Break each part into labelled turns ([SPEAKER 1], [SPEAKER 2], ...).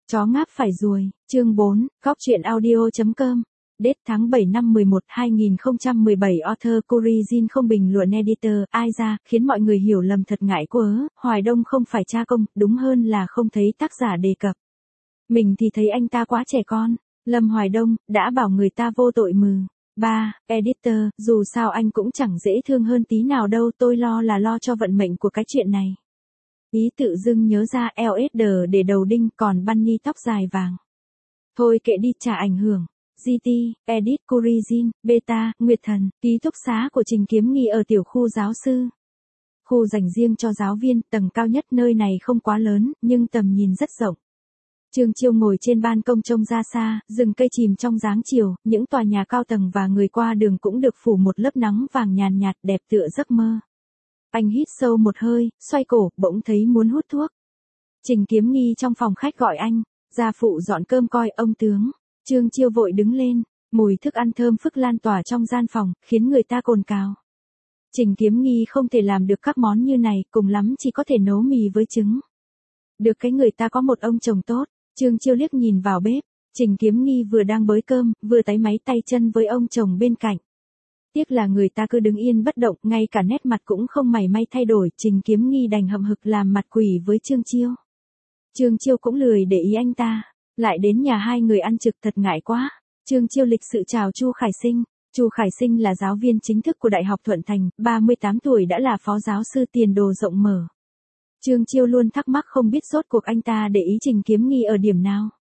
[SPEAKER 1] Chó ngáp phải ruồi, chương 4, góc truyện audio.com. Date tháng 7 năm 11, 2017. Author Corizin không bình luận. Editor, ai ra, khiến mọi người hiểu lầm thật ngại quá. Hoài Đông không phải cha công, đúng hơn là không thấy tác giả đề cập. Mình thì thấy anh ta quá trẻ con. Lâm Hoài Đông, đã bảo người ta vô tội mừ. 3. Editor, dù sao anh cũng chẳng dễ thương hơn tí nào đâu, tôi lo cho vận mệnh của cái chuyện này. Ý tự dưng nhớ ra LSD để đầu đinh, còn Bunny tóc dài vàng. Thôi kệ đi, chả ảnh hưởng. GT, Edit Corizin, Beta, Nguyệt Thần, ký túc xá của Trình Kiếm Nghi ở tiểu khu giáo sư. Khu dành riêng cho giáo viên, tầng cao nhất nơi này không quá lớn, nhưng tầm nhìn rất rộng. Trương Chiêu ngồi trên ban công trông ra xa, rừng cây chìm trong dáng chiều, những tòa nhà cao tầng và người qua đường cũng được phủ một lớp nắng vàng nhàn nhạt đẹp tựa giấc mơ. Anh hít sâu một hơi, xoay cổ, bỗng thấy muốn hút thuốc. Trình Kiếm Nghi trong phòng khách gọi anh, gia phụ dọn cơm coi. Ông tướng. Trương Chiêu vội đứng lên, mùi thức ăn thơm phức lan tỏa trong gian phòng, khiến người ta cồn cào. Trình Kiếm Nghi không thể làm được các món như này, cùng lắm chỉ có thể nấu mì với trứng. Được cái người ta có một ông chồng tốt. Trương Chiêu liếc nhìn vào bếp, Trình Kiếm Nghi vừa đang bới cơm, vừa táy máy tay chân với ông chồng bên cạnh. Tiếc là người ta cứ đứng yên bất động, ngay cả nét mặt cũng không mảy may thay đổi. Trình Kiếm Nghi đành hậm hực làm mặt quỷ với Trương Chiêu. Trương Chiêu cũng lười để ý anh ta, lại đến nhà hai người ăn trực thật ngại quá. Trương Chiêu lịch sự chào Chu Khải Sinh. Chu Khải Sinh là giáo viên chính thức của Đại học Thuận Thành, 38 tuổi đã là phó giáo sư, tiền đồ rộng mở. Trương Chiêu luôn thắc mắc không biết rốt cuộc anh ta để ý Trình Kiếm Nghi ở điểm nào.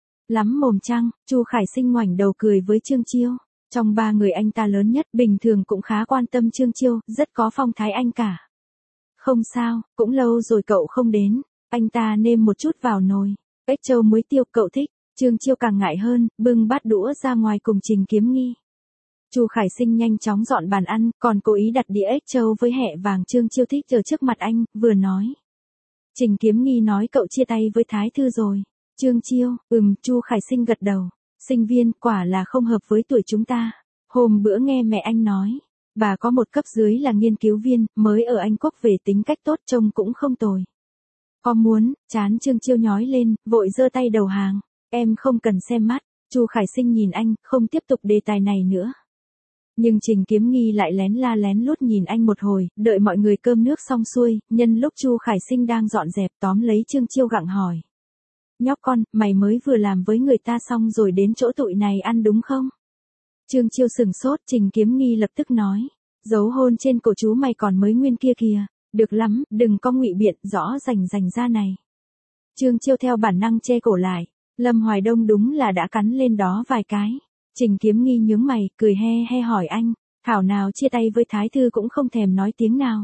[SPEAKER 1] Lắm mồm chăng? Chu Khải Sinh ngoảnh đầu cười với Trương Chiêu. Trong ba người anh ta lớn nhất, bình thường cũng khá quan tâm Trương Chiêu, rất có phong thái anh cả. Không sao, cũng lâu rồi cậu không đến. Anh ta nêm một chút vào nồi. Ếch trâu muối tiêu cậu thích. Trương Chiêu càng ngại hơn, bưng bát đũa ra ngoài cùng Trình Kiếm Nghi. Chu Khải Sinh nhanh chóng dọn bàn ăn, còn cố ý đặt đĩa ếch trâu với hẹ vàng Trương Chiêu thích ở trước mặt anh, vừa nói. Trình Kiếm Nghi nói cậu chia tay với Thái Thư rồi. Trương Chiêu, Chu Khải Sinh gật đầu. Sinh viên, quả là không hợp với tuổi chúng ta. Hôm bữa nghe mẹ anh nói, bà có một cấp dưới là nghiên cứu viên, mới ở Anh Quốc về, tính cách tốt, trông cũng không tồi. Có muốn? Chán Trương Chiêu nhói lên, vội giơ tay đầu hàng. Em không cần xem mắt. Chu Khải Sinh nhìn anh, không tiếp tục đề tài này nữa. Nhưng Trình Kiếm Nghi lại lén lút nhìn anh một hồi, đợi mọi người cơm nước xong xuôi, nhân lúc Chu Khải Sinh đang dọn dẹp, tóm lấy Trương Chiêu gặng hỏi. Nhóc con, mày mới vừa làm với người ta xong rồi đến chỗ tụi này ăn đúng không? Trương Chiêu sừng sốt. Trình Kiếm Nghi lập tức nói. Dấu hôn trên cổ chú mày còn mới nguyên kia kìa. Được lắm, đừng có ngụy biện, rõ rành ra này. Trương Chiêu theo bản năng che cổ lại. Lâm Hoài Đông đúng là đã cắn lên đó vài cái. Trình Kiếm Nghi nhướng mày, cười he hỏi anh. Thảo nào chia tay với Thái Thư cũng không thèm nói tiếng nào.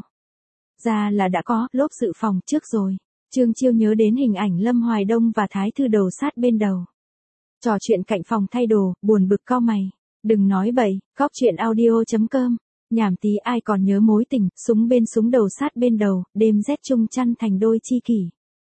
[SPEAKER 1] Ra là đã có lốp dự phòng trước rồi. Trương Chiêu nhớ đến hình ảnh Lâm Hoài Đông và Thái Thư đầu sát bên đầu. Trò chuyện cạnh phòng thay đồ, buồn bực cau mày. Đừng nói bậy, góc truyện audio.com. Nhảm tí ai còn nhớ mối tình, súng bên súng đầu sát bên đầu, đêm rét chung chăn thành đôi chi kỷ.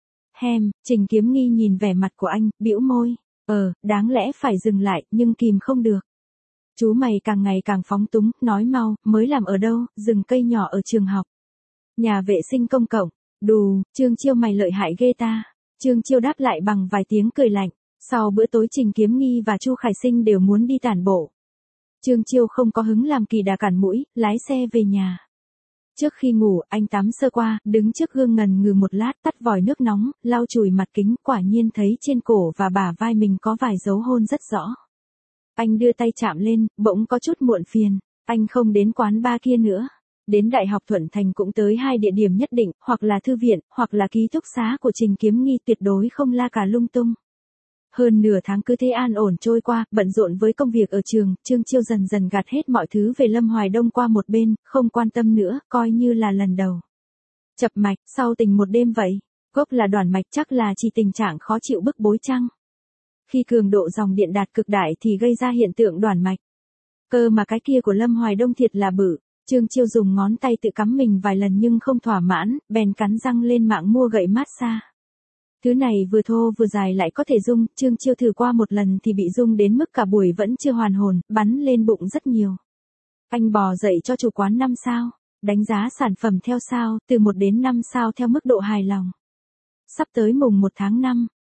[SPEAKER 1] Trình Kiếm Nghi nhìn vẻ mặt của anh, bĩu môi. Đáng lẽ phải dừng lại, nhưng kìm không được. Chú mày càng ngày càng phóng túng, nói mau, mới làm ở đâu? Rừng cây nhỏ ở trường học. Nhà vệ sinh công cộng. Đù, Trương Chiêu mày lợi hại ghê ta. Trương Chiêu đáp lại bằng vài tiếng cười lạnh. Sau bữa tối Trình Kiếm Nghi và Chu Khải Sinh đều muốn đi tản bộ. Trương Chiêu không có hứng làm kỳ đà cản mũi, lái xe về nhà. Trước khi ngủ, anh tắm sơ qua, đứng trước gương ngần ngừ một lát, tắt vòi nước nóng, lau chùi mặt kính, quả nhiên thấy trên cổ và bả vai mình có vài dấu hôn rất rõ. Anh đưa tay chạm lên, bỗng có chút muộn phiền. Anh không đến quán bar kia nữa. Đến Đại học Thuận Thành cũng tới hai địa điểm nhất định, hoặc là thư viện, hoặc là ký túc xá của Trình Kiếm Nghi, tuyệt đối không la cà lung tung. Hơn nửa tháng cứ thế an ổn trôi qua, bận rộn với công việc ở trường, Trương Chiêu dần dần gạt hết mọi thứ về Lâm Hoài Đông qua một bên, không quan tâm nữa, coi như là lần đầu. Chập mạch, sau tình một đêm vậy. Gốc là đoản mạch, chắc là chỉ tình trạng khó chịu bức bối chăng? Khi cường độ dòng điện đạt cực đại thì gây ra hiện tượng đoản mạch. Cơ mà cái kia của Lâm Hoài Đông thiệt là bự. Trương Chiêu dùng ngón tay tự cắm mình vài lần nhưng không thỏa mãn, bèn cắn răng lên mạng mua gậy massage. Thứ này vừa thô vừa dài lại có thể rung, Trương Chiêu thử qua một lần thì bị rung đến mức cả buổi vẫn chưa hoàn hồn, bắn lên bụng rất nhiều. Anh bò dậy cho chủ quán 5 sao, đánh giá sản phẩm theo sao, từ 1 đến 5 sao theo mức độ hài lòng. Sắp tới mùng 1 tháng 5,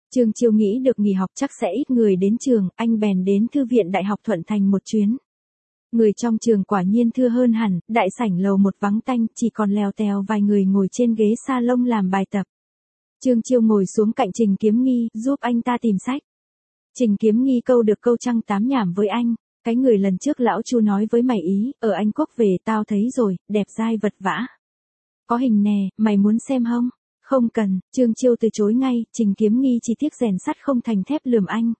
[SPEAKER 1] Trương Chiêu nghĩ được nghỉ học chắc sẽ ít người đến trường, anh bèn đến thư viện Đại học Thuận Thành một chuyến. Người trong trường quả nhiên thưa hơn hẳn, đại sảnh lầu một vắng tanh, chỉ còn lèo tèo vài người ngồi trên ghế salon làm bài tập. Trương Chiêu ngồi xuống cạnh Trình Kiếm Nghi, giúp anh ta tìm sách. Trình Kiếm Nghi câu được câu trăng tám nhảm với anh, cái người lần trước lão Chu nói với mày ý, ở Anh Quốc về tao thấy rồi, đẹp dai vật vã. Có hình nè, mày muốn xem không? Không cần, Trương Chiêu từ chối ngay, Trình Kiếm Nghi chỉ tiếc rèn sắt không thành thép lườm anh.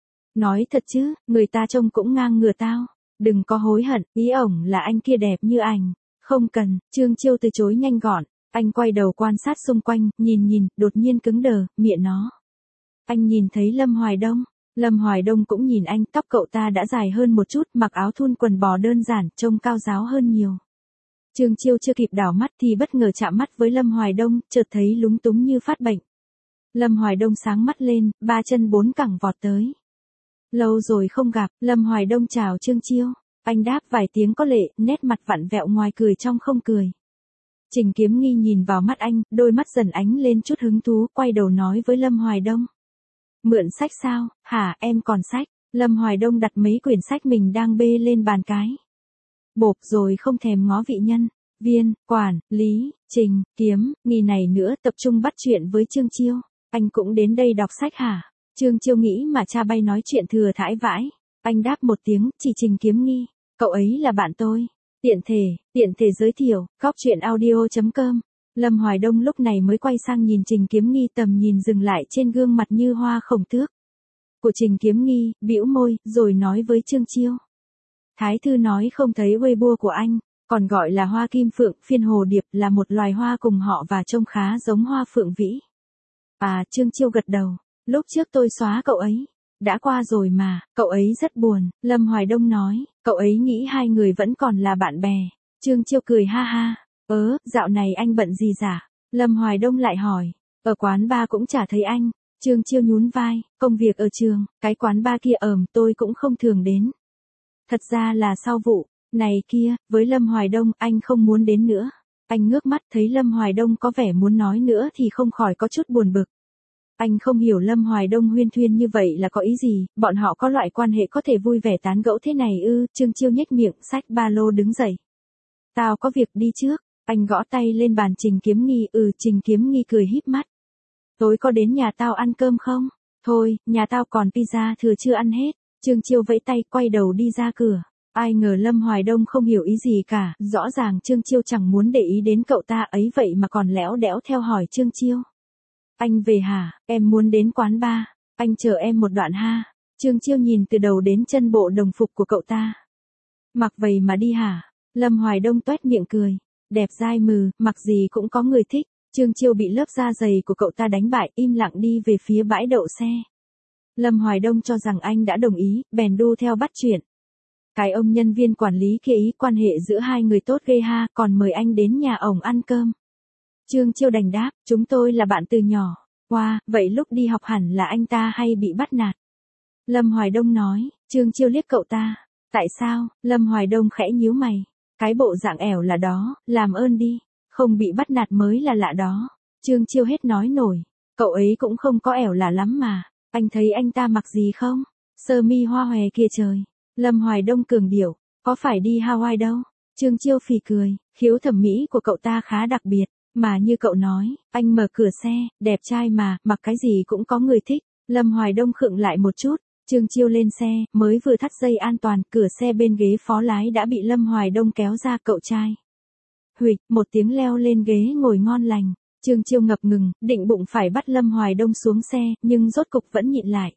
[SPEAKER 1] Nói thật chứ, người ta trông cũng ngang ngửa tao. Đừng có hối hận, ý ổng là anh kia đẹp như ảnh. Không cần, Trương Chiêu từ chối nhanh gọn. Anh quay đầu quan sát xung quanh, nhìn, đột nhiên cứng đờ, miệng nó. Anh nhìn thấy Lâm Hoài Đông. Lâm Hoài Đông cũng nhìn anh, tóc cậu ta đã dài hơn một chút, mặc áo thun quần bò đơn giản, trông cao ráo hơn nhiều. Trương Chiêu chưa kịp đảo mắt thì bất ngờ chạm mắt với Lâm Hoài Đông, chợt thấy lúng túng như phát bệnh. Lâm Hoài Đông sáng mắt lên, ba chân bốn cẳng vọt tới. Lâu rồi không gặp, Lâm Hoài Đông chào Trương Chiêu. Anh đáp vài tiếng có lệ, nét mặt vặn vẹo ngoài cười trong không cười. Trình Kiếm Nghi nhìn vào mắt anh, đôi mắt dần ánh lên chút hứng thú, quay đầu nói với Lâm Hoài Đông. Mượn sách sao, hả em còn sách? Lâm Hoài Đông đặt mấy quyển sách mình đang bê lên bàn cái. Bộp rồi không thèm ngó vị nhân, viên, quản, lý, Trình, Kiếm, Nghi này nữa tập trung bắt chuyện với Trương Chiêu. Anh cũng đến đây đọc sách hả? Trương Chiêu nghĩ mà cha bay nói chuyện thừa thãi vãi. Anh đáp một tiếng, chỉ Trình Kiếm Nghi. Cậu ấy là bạn tôi. Tiện thể giới thiệu, cóc.audio.com. Lâm Hoài Đông lúc này mới quay sang nhìn Trình Kiếm Nghi, tầm nhìn dừng lại trên gương mặt như hoa khổng tước của Trình Kiếm Nghi, bĩu môi, rồi nói với Trương Chiêu. Thái thư nói không thấy Weibo của anh, còn gọi là hoa kim phượng, phiên hồ điệp, là một loài hoa cùng họ và trông khá giống hoa phượng vĩ. À, Trương Chiêu gật đầu. Lúc trước tôi xóa cậu ấy. Đã qua rồi mà, cậu ấy rất buồn, Lâm Hoài Đông nói, cậu ấy nghĩ hai người vẫn còn là bạn bè. Trương Chiêu cười ha ha, dạo này anh bận gì giả? Lâm Hoài Đông lại hỏi, ở quán bar cũng chả thấy anh. Trương Chiêu nhún vai, công việc ở trường, cái quán bar kia tôi cũng không thường đến. Thật ra là sau vụ này kia, với Lâm Hoài Đông anh không muốn đến nữa. Anh ngước mắt thấy Lâm Hoài Đông có vẻ muốn nói nữa thì không khỏi có chút buồn bực. Anh không hiểu Lâm Hoài Đông huyên thuyên như vậy là có ý gì, bọn họ có loại quan hệ có thể vui vẻ tán gẫu thế này ư? Trương Chiêu nhếch miệng, xách ba lô đứng dậy. Tao có việc đi trước, anh gõ tay lên bàn Trình Kiếm Nghi, Trình Kiếm Nghi cười híp mắt. Tối có đến nhà tao ăn cơm không? Thôi, nhà tao còn pizza thừa chưa ăn hết. Trương Chiêu vẫy tay quay đầu đi ra cửa. Ai ngờ Lâm Hoài Đông không hiểu ý gì cả, rõ ràng Trương Chiêu chẳng muốn để ý đến cậu ta ấy vậy mà còn lẽo đẽo theo hỏi Trương Chiêu. Anh về hả, em muốn đến quán bar, anh chờ em một đoạn ha. Trương Chiêu nhìn từ đầu đến chân bộ đồng phục của cậu ta. Mặc vậy mà đi hả? Lâm Hoài Đông toét miệng cười. Đẹp dai mừ, mặc gì cũng có người thích. Trương Chiêu bị lớp da dày của cậu ta đánh bại, im lặng đi về phía bãi đậu xe. Lâm Hoài Đông cho rằng anh đã đồng ý, bèn đu theo bắt chuyện. Cái ông nhân viên quản lý kia ý quan hệ giữa hai người tốt ghê ha, còn mời anh đến nhà ổng ăn cơm. Trương Chiêu đành đáp, chúng tôi là bạn từ nhỏ. Wow, vậy lúc đi học hẳn là anh ta hay bị bắt nạt. Lâm Hoài Đông nói, Trương Chiêu liếc cậu ta. Tại sao? Lâm Hoài Đông khẽ nhíu mày. Cái bộ dạng ẻo là đó, làm ơn đi. Không bị bắt nạt mới là lạ đó. Trương Chiêu hết nói nổi. Cậu ấy cũng không có ẻo là lắm mà. Anh thấy anh ta mặc gì không? Sơ mi hoa hòe kìa trời. Lâm Hoài Đông cường điệu, có phải đi Hawaii đâu? Trương Chiêu phì cười, khiếu thẩm mỹ của cậu ta khá đặc biệt. Mà như cậu nói, anh mở cửa xe, đẹp trai mà, mặc cái gì cũng có người thích. Lâm Hoài Đông khựng lại một chút. Trương Chiêu lên xe, mới vừa thắt dây an toàn, cửa xe bên ghế phó lái đã bị Lâm Hoài Đông kéo ra. Cậu trai. Huỵch, một tiếng leo lên ghế ngồi ngon lành. Trương Chiêu ngập ngừng, định bụng phải bắt Lâm Hoài Đông xuống xe, nhưng rốt cục vẫn nhịn lại.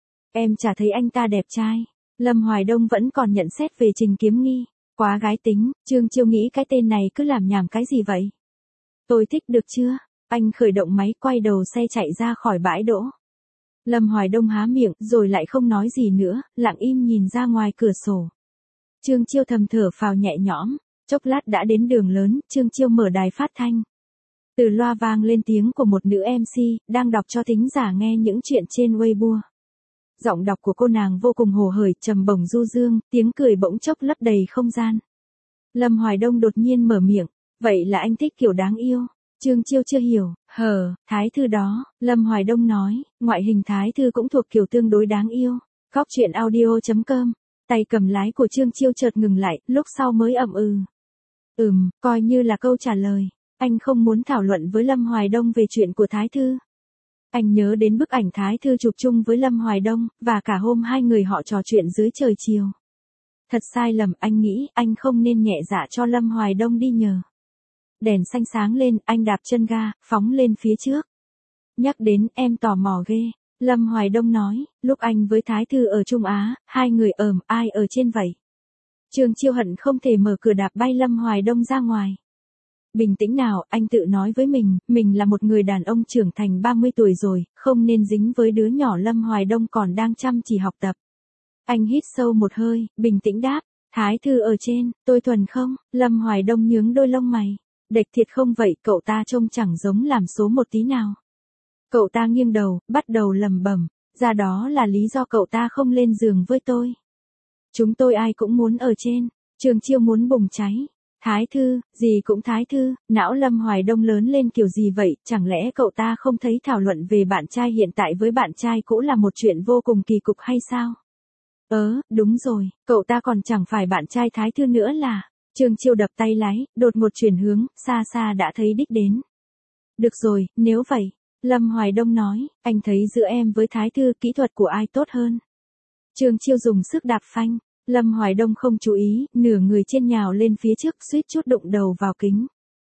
[SPEAKER 1] Em chả thấy anh ta đẹp trai. Lâm Hoài Đông vẫn còn nhận xét về Trình Kiếm Nghi. Quá gái tính, Trương Chiêu nghĩ cái tên này cứ làm nhảm cái gì vậy? Tôi thích được chưa? Anh khởi động máy quay đầu xe chạy ra khỏi bãi đỗ. Lâm Hoài Đông há miệng rồi lại không nói gì nữa, lặng im nhìn ra ngoài cửa sổ. Trương Chiêu thầm thở phào nhẹ nhõm, chốc lát đã đến đường lớn, Trương Chiêu mở đài phát thanh. Từ loa vang lên tiếng của một nữ MC, đang đọc cho thính giả nghe những chuyện trên Weibo. Giọng đọc của cô nàng vô cùng hồ hởi, trầm bổng du dương, tiếng cười bỗng chốc lấp đầy không gian. Lâm Hoài Đông đột nhiên mở miệng, vậy là anh thích kiểu đáng yêu. Trương Chiêu chưa hiểu, thái thư đó, Lâm Hoài Đông nói, ngoại hình thái thư cũng thuộc kiểu tương đối đáng yêu. Góc chuyện audio.com, tay cầm lái của Trương Chiêu chợt ngừng lại, lúc sau mới ậm ừ. Coi như là câu trả lời. Anh không muốn thảo luận với Lâm Hoài Đông về chuyện của thái thư. Anh nhớ đến bức ảnh thái thư chụp chung với Lâm Hoài Đông, và cả hôm hai người họ trò chuyện dưới trời chiều. Thật sai lầm, anh nghĩ anh không nên nhẹ dạ cho Lâm Hoài Đông đi nhờ. Đèn xanh sáng lên, anh đạp chân ga, phóng lên phía trước. Nhắc đến em tò mò ghê. Lâm Hoài Đông nói, lúc anh với Thái Thư ở Trung Á, hai người ai ở trên vậy? Trương Chiêu hận không thể mở cửa đạp bay Lâm Hoài Đông ra ngoài. Bình tĩnh nào, anh tự nói với mình là một người đàn ông trưởng thành 30 tuổi rồi, không nên dính với đứa nhỏ Lâm Hoài Đông còn đang chăm chỉ học tập. Anh hít sâu một hơi, bình tĩnh đáp, Thái Thư ở trên, tôi thuần không? Lâm Hoài Đông nhướng đôi lông mày. Đệch thiệt không vậy, cậu ta trông chẳng giống làm số một tí nào. Cậu ta nghiêng đầu, bắt đầu lẩm bẩm, ra đó là lý do cậu ta không lên giường với tôi. Chúng tôi ai cũng muốn ở trên. Trương Chiêu muốn bùng cháy. Thái Thư, gì cũng Thái Thư, não Lâm Hoài Đông lớn lên kiểu gì vậy, chẳng lẽ cậu ta không thấy thảo luận về bạn trai hiện tại với bạn trai cũ là một chuyện vô cùng kỳ cục hay sao? Đúng rồi, cậu ta còn chẳng phải bạn trai Thái Thư nữa là. Trương Chiêu đập tay lái, đột ngột chuyển hướng, xa xa đã thấy đích đến. Được rồi, nếu vậy, Lâm Hoài Đông nói, anh thấy giữa em với Thái Thư kỹ thuật của ai tốt hơn? Trương Chiêu dùng sức đạp phanh, Lâm Hoài Đông không chú ý, nửa người trên nhào lên phía trước, suýt chút đụng đầu vào kính.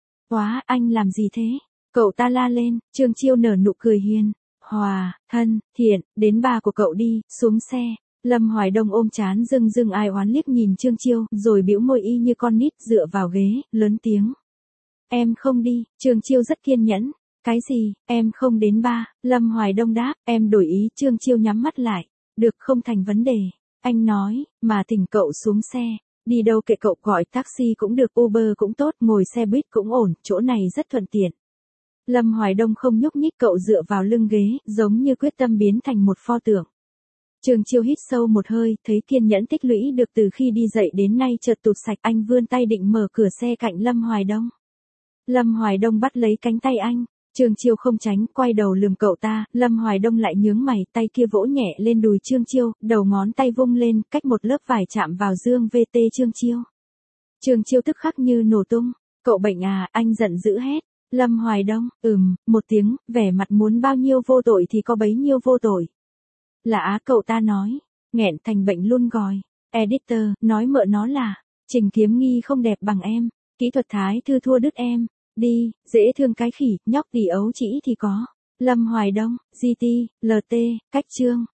[SPEAKER 1] Anh làm gì thế? Cậu ta la lên, Trương Chiêu nở nụ cười hiền, hòa, thân, thiện, đến ba của cậu đi, xuống xe. Lâm Hoài Đông ôm trán rưng ai oán liếc nhìn Trương Chiêu, rồi bĩu môi y như con nít dựa vào ghế, lớn tiếng. Em không đi, Trương Chiêu rất kiên nhẫn. Cái gì, em không đến ba? Lâm Hoài Đông đáp, em đổi ý. Trương Chiêu nhắm mắt lại. Được, không thành vấn đề. Anh nói, mà thỉnh cậu xuống xe. Đi đâu kệ cậu, gọi taxi cũng được, Uber cũng tốt, ngồi xe buýt cũng ổn, chỗ này rất thuận tiện. Lâm Hoài Đông không nhúc nhích, cậu dựa vào lưng ghế, giống như quyết tâm biến thành một pho tượng. Trương Chiêu hít sâu một hơi, thấy kiên nhẫn tích lũy được từ khi đi dậy đến nay chợt tụt sạch, anh vươn tay định mở cửa xe cạnh Lâm Hoài Đông. Lâm Hoài Đông bắt lấy cánh tay anh, Trương Chiêu không tránh, quay đầu lườm cậu ta, Lâm Hoài Đông lại nhướng mày, tay kia vỗ nhẹ lên đùi Trương Chiêu, đầu ngón tay vung lên, cách một lớp vải chạm vào dương VT Trương Chiêu. Trương Chiêu tức khắc như nổ tung, cậu bệnh à, anh giận dữ hét. Lâm Hoài Đông, một tiếng, vẻ mặt muốn bao nhiêu vô tội thì có bấy nhiêu vô tội. Cậu ta nói, nghẹn thành bệnh luôn gòi. Editor, nói mợ nó là, Trình Kiếm Nghi không đẹp bằng em, kỹ thuật Thái Thư thua đứt em, đi, dễ thương cái khỉ, nhóc tỳ ấu chỉ thì có. Lâm Hoài Đông, GT, LT, cách chương.